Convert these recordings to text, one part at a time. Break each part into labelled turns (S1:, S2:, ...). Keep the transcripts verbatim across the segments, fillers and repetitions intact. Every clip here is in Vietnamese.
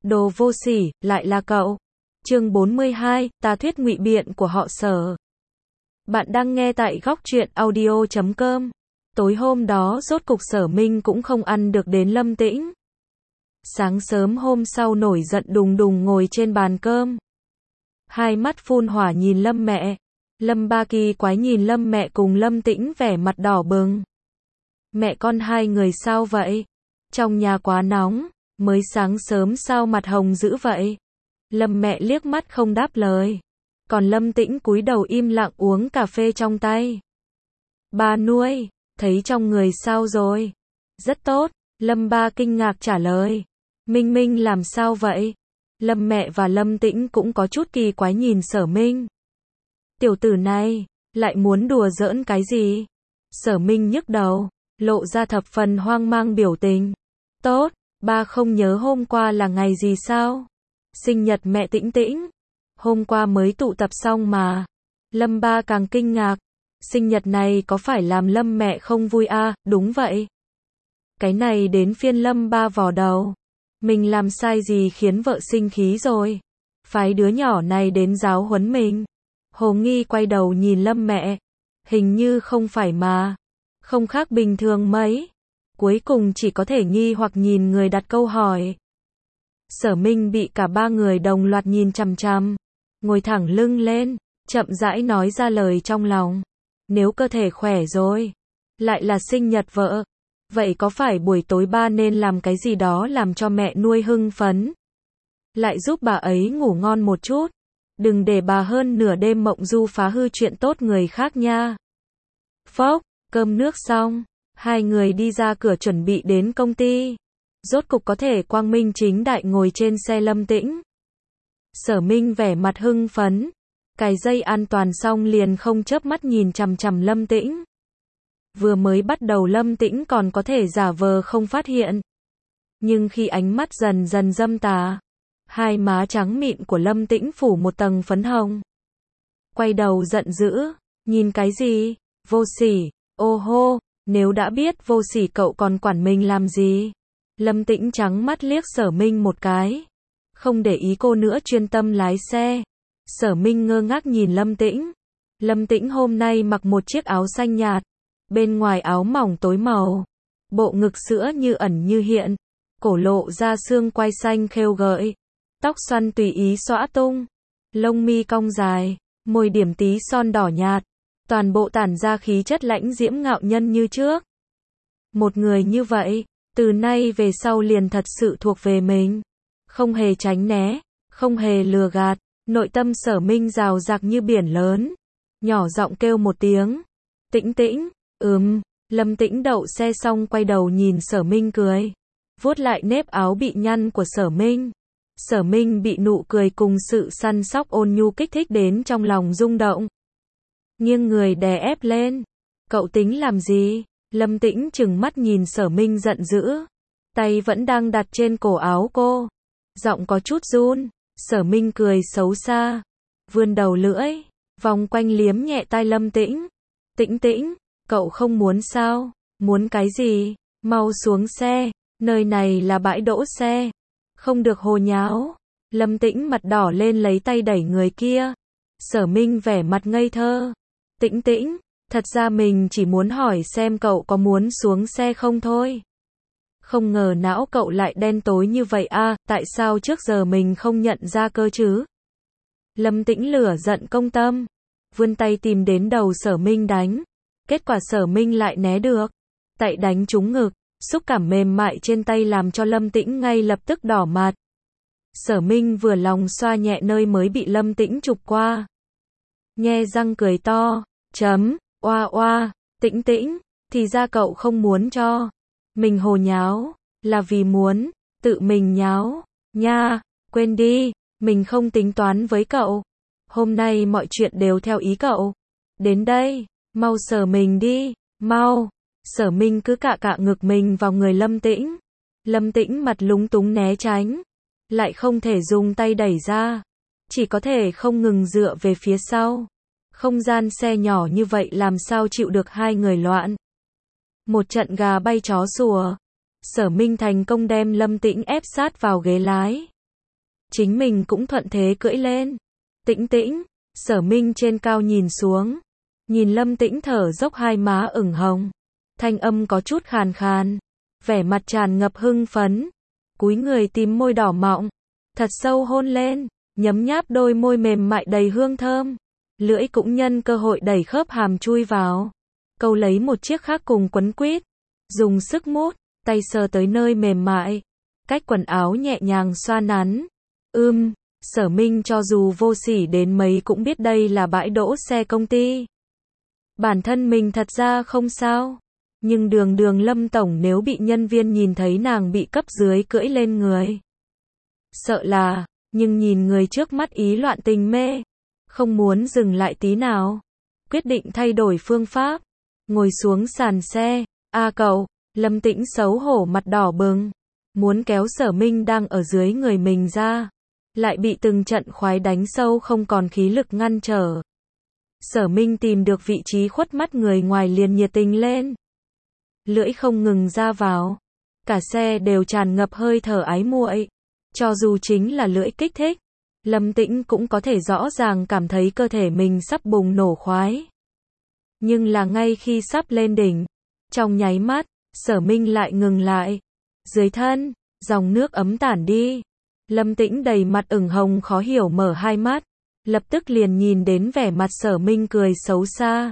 S1: Đồ vô sỉ, lại là cậu. Chương bốn mươi hai, tà thuyết ngụy biện của họ Sở. Bạn đang nghe tại góc truyện audio chấm com. Tối hôm đó rốt cục Sở Minh cũng không ăn được đến Lâm Tĩnh. Sáng sớm hôm sau nổi giận đùng đùng ngồi trên bàn cơm. Hai mắt phun hỏa nhìn Lâm mẹ. Lâm ba kỳ quái nhìn Lâm mẹ cùng Lâm Tĩnh vẻ mặt đỏ bừng. Mẹ con hai người sao vậy? Trong nhà quá nóng, mới sáng sớm sao mặt hồng dữ vậy? Lâm mẹ liếc mắt không đáp lời. Còn Lâm Tĩnh cúi đầu im lặng uống cà phê trong tay. Ba nuôi, thấy trong người sao rồi? Rất tốt, Lâm ba kinh ngạc trả lời. Minh Minh làm sao vậy? Lâm mẹ và Lâm Tĩnh cũng có chút kỳ quái nhìn Sở Minh. Tiểu tử này, lại muốn đùa giỡn cái gì? Sở Minh nhức đầu, lộ ra thập phần hoang mang biểu tình. Tốt, ba không nhớ hôm qua là ngày gì sao? Sinh nhật mẹ Tĩnh Tĩnh. Hôm qua mới tụ tập xong mà. Lâm ba càng kinh ngạc. Sinh nhật này có phải làm Lâm mẹ không vui à? Đúng vậy. Cái này đến phiên Lâm ba vò đầu. Mình làm sai gì khiến vợ sinh khí rồi? Phái đứa nhỏ này đến giáo huấn mình. Hồ Nghi quay đầu nhìn Lâm mẹ. Hình như không phải mà. Không khác bình thường mấy. Cuối cùng chỉ có thể nghi hoặc nhìn người đặt câu hỏi. Sở Minh bị cả ba người đồng loạt nhìn chằm chằm. Ngồi thẳng lưng lên, chậm rãi nói ra lời trong lòng. Nếu cơ thể khỏe rồi, lại là sinh nhật vợ, vậy có phải buổi tối ba nên làm cái gì đó làm cho mẹ nuôi hưng phấn? Lại giúp bà ấy ngủ ngon một chút. Đừng để bà hơn nửa đêm mộng du phá hư chuyện tốt người khác nha. Phốc, cơm nước xong, hai người đi ra cửa chuẩn bị đến công ty. Rốt cục có thể quang minh chính đại ngồi trên xe Lâm Tĩnh. Sở Minh vẻ mặt hưng phấn, cài dây an toàn xong liền không chớp mắt nhìn chằm chằm Lâm Tĩnh. Vừa mới bắt đầu Lâm Tĩnh còn có thể giả vờ không phát hiện. Nhưng khi ánh mắt dần dần dâm tà, hai má trắng mịn của Lâm Tĩnh phủ một tầng phấn hồng. Quay đầu giận dữ, nhìn cái gì? Vô sỉ, ô hô, nếu đã biết vô sỉ cậu còn quản mình làm gì? Lâm Tĩnh trắng mắt liếc Sở Minh một cái. Không để ý cô nữa chuyên tâm lái xe. Sở Minh ngơ ngác nhìn Lâm Tĩnh. Lâm Tĩnh hôm nay mặc một chiếc áo xanh nhạt. Bên ngoài áo mỏng tối màu. Bộ ngực sữa như ẩn như hiện. Cổ lộ ra xương quai xanh khêu gợi. Tóc xoăn tùy ý xõa tung. Lông mi cong dài. Môi điểm tí son đỏ nhạt. Toàn bộ tản ra khí chất lãnh diễm ngạo nhân như trước. Một người như vậy, từ nay về sau liền thật sự thuộc về mình. Không hề tránh né, không hề lừa gạt. Nội tâm Sở Minh rào rạc như biển lớn. Nhỏ giọng kêu một tiếng. Tĩnh Tĩnh, ừm. Lâm Tĩnh đậu xe xong quay đầu nhìn Sở Minh cười. Vuốt lại nếp áo bị nhăn của Sở Minh. Sở Minh bị nụ cười cùng sự săn sóc ôn nhu kích thích đến trong lòng rung động. Nghiêng người đè ép lên. Cậu tính làm gì? Lâm Tĩnh trừng mắt nhìn Sở Minh giận dữ. Tay vẫn đang đặt trên cổ áo cô. Giọng có chút run. Sở Minh cười xấu xa. Vươn đầu lưỡi. Vòng quanh liếm nhẹ tai Lâm Tĩnh. Tĩnh Tĩnh, cậu không muốn sao? Muốn cái gì? Mau xuống xe. Nơi này là bãi đỗ xe. Không được hồ nháo. Lâm Tĩnh mặt đỏ lên lấy tay đẩy người kia. Sở Minh vẻ mặt ngây thơ. Tĩnh Tĩnh, thật ra mình chỉ muốn hỏi xem cậu có muốn xuống xe không thôi. Không ngờ não cậu lại đen tối như vậy à, tại sao trước giờ mình không nhận ra cơ chứ? Lâm Tĩnh lửa giận công tâm. Vươn tay tìm đến đầu Sở Minh đánh. Kết quả Sở Minh lại né được. Tay đánh trúng ngực. Xúc cảm mềm mại trên tay làm cho Lâm Tĩnh ngay lập tức đỏ mặt. Sở Minh vừa lòng xoa nhẹ nơi mới bị Lâm Tĩnh chụp qua. Nhe răng cười to. Chấm, oa oa, Tĩnh Tĩnh, thì ra cậu không muốn cho mình hồ nháo, là vì muốn tự mình nháo, nha, quên đi, mình không tính toán với cậu. Hôm nay mọi chuyện đều theo ý cậu. Đến đây, mau sờ mình đi, mau. Sở Minh cứ cạ cạ ngực mình vào người Lâm Tĩnh. Lâm Tĩnh mặt lúng túng né tránh, lại không thể dùng tay đẩy ra, chỉ có thể không ngừng dựa về phía sau. Không gian xe nhỏ như vậy làm sao chịu được hai người loạn. Một trận gà bay chó sủa. Sở Minh thành công đem Lâm Tĩnh ép sát vào ghế lái. chính mình cũng thuận thế cưỡi lên. Tĩnh Tĩnh, Sở Minh trên cao nhìn xuống, nhìn Lâm Tĩnh thở dốc hai má ửng hồng, thanh âm có chút khàn khàn, vẻ mặt tràn ngập hưng phấn, cúi người tìm môi đỏ mọng, thật sâu hôn lên, nhấm nháp đôi môi mềm mại đầy hương thơm, lưỡi cũng nhân cơ hội đẩy khớp hàm chui vào, câu lấy một chiếc khác cùng quấn quýt, dùng sức mút, tay sờ tới nơi mềm mại, cách quần áo nhẹ nhàng xoa nắn. Ưm, Sở Minh cho dù vô sỉ đến mấy cũng biết đây là bãi đỗ xe công ty. Bản thân mình thật ra không sao, nhưng đường đường Lâm tổng nếu bị nhân viên nhìn thấy nàng bị cấp dưới cưỡi lên người. Sợ là, nhưng nhìn người trước mắt ý loạn tình mê, không muốn dừng lại tí nào, quyết định thay đổi phương pháp, ngồi xuống sàn xe. A cậu, Lâm Tĩnh xấu hổ mặt đỏ bừng, muốn kéo Sở Minh đang ở dưới người mình ra, lại bị từng trận khoái đánh sâu không còn khí lực ngăn trở. Sở Minh tìm được vị trí khuất mắt người ngoài liền nhiệt tình lên, lưỡi không ngừng ra vào, cả xe đều tràn ngập hơi thở ái muội. Cho dù chính là lưỡi kích thích, Lâm Tĩnh cũng có thể rõ ràng cảm thấy cơ thể mình sắp bùng nổ khoái. Nhưng là ngay khi sắp lên đỉnh, trong nháy mắt, Sở Minh lại ngừng lại. Dưới thân, dòng nước ấm tản đi. Lâm Tĩnh đầy mặt ửng hồng khó hiểu mở hai mắt, lập tức liền nhìn đến vẻ mặt Sở Minh cười xấu xa.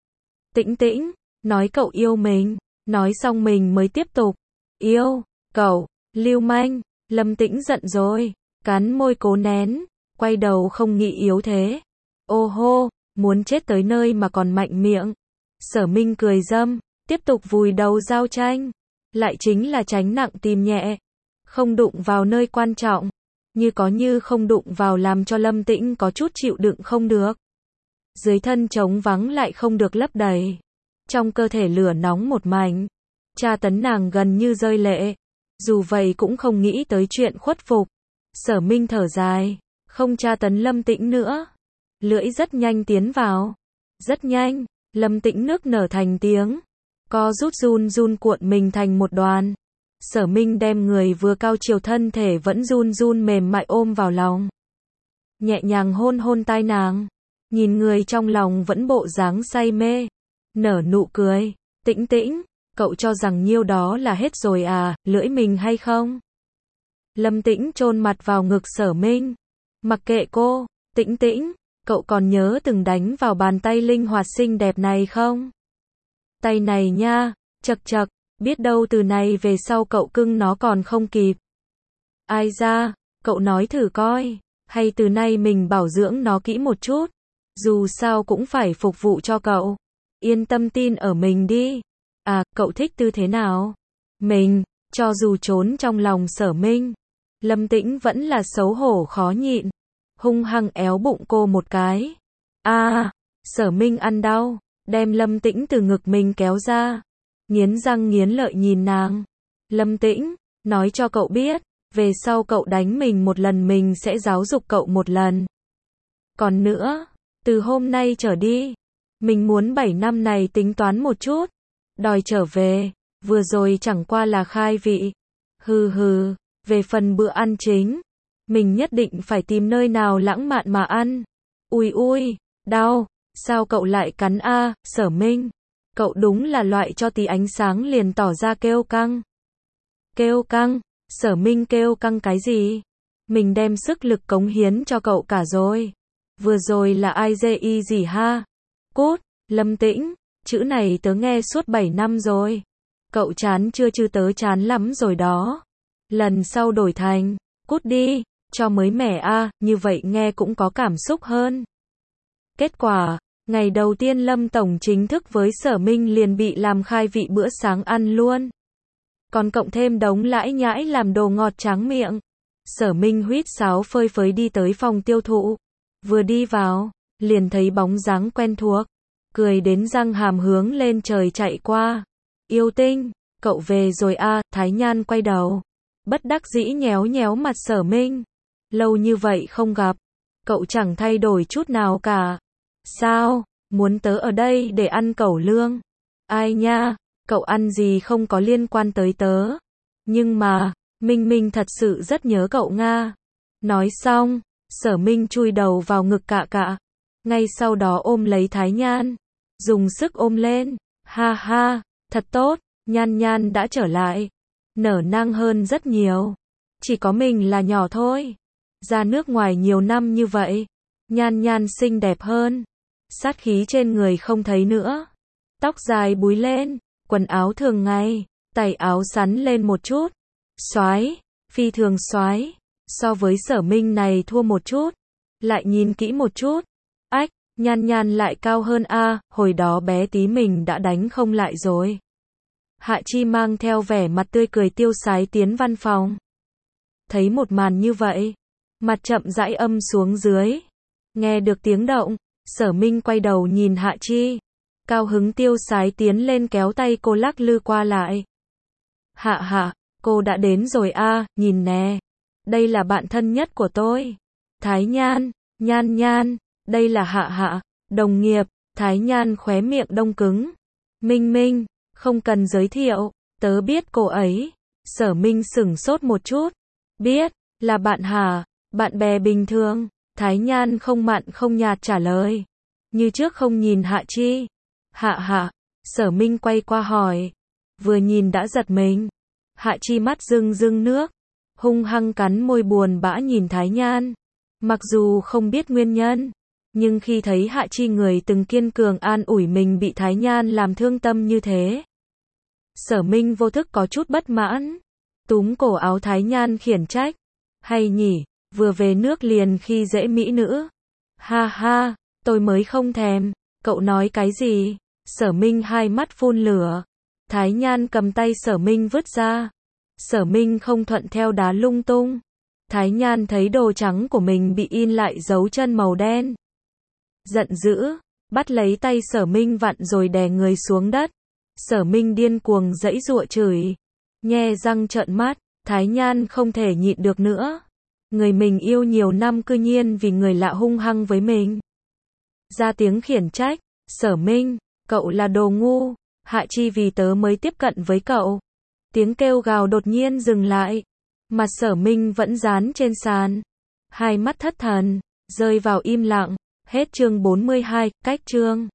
S1: Tĩnh Tĩnh, nói cậu yêu mình, nói xong mình mới tiếp tục. Yêu, cậu, lưu manh. Lâm Tĩnh giận rồi, cắn môi cố nén, quay đầu không nghĩ yếu thế. Ô hô, muốn chết tới nơi mà còn mạnh miệng. Sở Minh cười dâm, tiếp tục vùi đầu giao tranh, lại chính là tránh nặng tìm nhẹ, không đụng vào nơi quan trọng, như có như không đụng vào làm cho Lâm Tĩnh có chút chịu đựng không được. Dưới thân trống vắng lại không được lấp đầy, trong cơ thể lửa nóng một mảnh, tra tấn nàng gần như rơi lệ. Dù vậy cũng không nghĩ tới chuyện khuất phục. Sở Minh thở dài, không tra tấn Lâm Tĩnh nữa. Lưỡi rất nhanh tiến vào. Rất nhanh, Lâm Tĩnh nước nở thành tiếng, co rút run run cuộn mình thành một đoàn. Sở Minh đem người vừa cao chiều thân thể vẫn run run mềm mại ôm vào lòng, nhẹ nhàng hôn hôn tai nàng, nhìn người trong lòng vẫn bộ dáng say mê, nở nụ cười. Tĩnh Tĩnh, cậu cho rằng nhiêu đó là hết rồi à, lưỡi mình hay không? Lâm Tĩnh chôn mặt vào ngực Sở Minh. Mặc kệ cô. Tĩnh Tĩnh, cậu còn nhớ từng đánh vào bàn tay linh hoạt xinh đẹp này không? Tay này nha, chật chật, biết đâu từ này về sau cậu cưng nó còn không kịp. Ai ra, cậu nói thử coi, hay từ nay mình bảo dưỡng nó kỹ một chút, dù sao cũng phải phục vụ cho cậu. Yên tâm tin ở mình đi. À, cậu thích tư thế nào? Mình, cho dù trốn trong lòng Sở Minh, Lâm Tĩnh vẫn là xấu hổ khó nhịn, hung hăng éo bụng cô một cái. A, à, Sở Minh ăn đau, đem Lâm Tĩnh từ ngực mình kéo ra, nghiến răng nghiến lợi nhìn nàng. Lâm Tĩnh, nói cho cậu biết, về sau cậu đánh mình một lần mình sẽ giáo dục cậu một lần. Còn nữa, từ hôm nay trở đi, mình muốn bảy năm này tính toán một chút. Đòi trở về, vừa rồi chẳng qua là khai vị. Hừ hừ, về phần bữa ăn chính, mình nhất định phải tìm nơi nào lãng mạn mà ăn. Ui ui, đau, sao cậu lại cắn a, Sở Minh? Cậu đúng là loại cho tí ánh sáng liền tỏ ra kêu căng. Kêu căng? Sở Minh kêu căng cái gì? Mình đem sức lực cống hiến cho cậu cả rồi. Vừa rồi là ai dê y gì ha? Cút, Lâm Tĩnh. Chữ này tớ nghe suốt bảy năm rồi. Cậu chán chưa chứ tớ chán lắm rồi đó. Lần sau đổi thành, cút đi, cho mới mẻ a, như vậy nghe cũng có cảm xúc hơn. Kết quả, ngày đầu tiên Lâm Tổng chính thức với Sở Minh liền bị làm khai vị bữa sáng ăn luôn. Còn cộng thêm đống lãi nhãi làm đồ ngọt tráng miệng. Sở Minh huýt sáo phơi phới đi tới phòng tiêu thụ. Vừa đi vào, liền thấy bóng dáng quen thuộc. Cười đến răng hàm hướng lên trời chạy qua. Yêu Tinh, cậu về rồi a, à, Thái Nhan quay đầu. Bất đắc dĩ nhéo nhéo mặt Sở Minh. Lâu như vậy không gặp, cậu chẳng thay đổi chút nào cả. Sao, muốn tớ ở đây để ăn cẩu lương? Ai nha, cậu ăn gì không có liên quan tới tớ. Nhưng mà, Minh Minh thật sự rất nhớ cậu Nga. Nói xong, Sở Minh chui đầu vào ngực Cạ Cạ. Ngay sau đó ôm lấy Thái Nhan. Dùng sức ôm lên. Ha ha, thật tốt, Nhan Nhan đã trở lại. Nở nang hơn rất nhiều. Chỉ có mình là nhỏ thôi. Ra nước ngoài nhiều năm như vậy. Nhan Nhan xinh đẹp hơn. Sát khí trên người không thấy nữa. Tóc dài búi lên. Quần áo thường ngày. Tày áo sắn lên một chút. Soái, phi thường soái. So với Sở Minh này thua một chút. Lại nhìn kỹ một chút. Ách, Nhan Nhan lại cao hơn a, hồi đó bé tí mình đã đánh không lại rồi. Hạ Chi mang theo vẻ mặt tươi cười tiêu sái tiến văn phòng. Thấy một màn như vậy, mặt chậm rãi âm xuống dưới. Nghe được tiếng động, Sở Minh quay đầu nhìn Hạ Chi. Cao hứng tiêu sái tiến lên kéo tay cô lắc lư qua lại. Hạ hạ, cô đã đến rồi a, nhìn nè. Đây là bạn thân nhất của tôi. Thái Nhan, Nhan Nhan, đây là Hạ hạ, đồng nghiệp. Thái Nhan khóe miệng đông cứng. Minh Minh, không cần giới thiệu, tớ biết cô ấy. Sở Minh sửng sốt một chút. Biết, là bạn hả, bạn bè bình thường. Thái Nhan không mặn không nhạt trả lời. Như trước không nhìn Hạ Chi. Hạ hạ, Sở Minh quay qua hỏi. Vừa nhìn đã giật mình. Hạ Chi mắt rưng rưng nước. Hung hăng cắn môi buồn bã nhìn Thái Nhan. Mặc dù không biết nguyên nhân, nhưng khi thấy Hạ Chi người từng kiên cường an ủi mình bị Thái Nhan làm thương tâm như thế. Sở Minh vô thức có chút bất mãn. Túm cổ áo Thái Nhan khiển trách. Hay nhỉ, vừa về nước liền khi dễ mỹ nữ. Ha ha, tôi mới không thèm, cậu nói cái gì? Sở Minh hai mắt phun lửa. Thái Nhan cầm tay Sở Minh vứt ra. Sở Minh không thuận theo đá lung tung. Thái Nhan thấy đồ trắng của mình bị in lại dấu chân màu đen. Giận dữ, bắt lấy tay Sở Minh vặn rồi đè người xuống đất. Sở Minh điên cuồng giãy giụa chửi. Nhe răng trợn mắt, Thái Nhan không thể nhịn được nữa. Người mình yêu nhiều năm cư nhiên vì người lạ hung hăng với mình. Ra tiếng khiển trách. Sở Minh, cậu là đồ ngu. Hạ Chi vì tớ mới tiếp cận với cậu. Tiếng kêu gào đột nhiên dừng lại. Mặt Sở Minh vẫn dán trên sàn. Hai mắt thất thần, rơi vào im lặng. Hết chương bốn mươi hai, cách chương.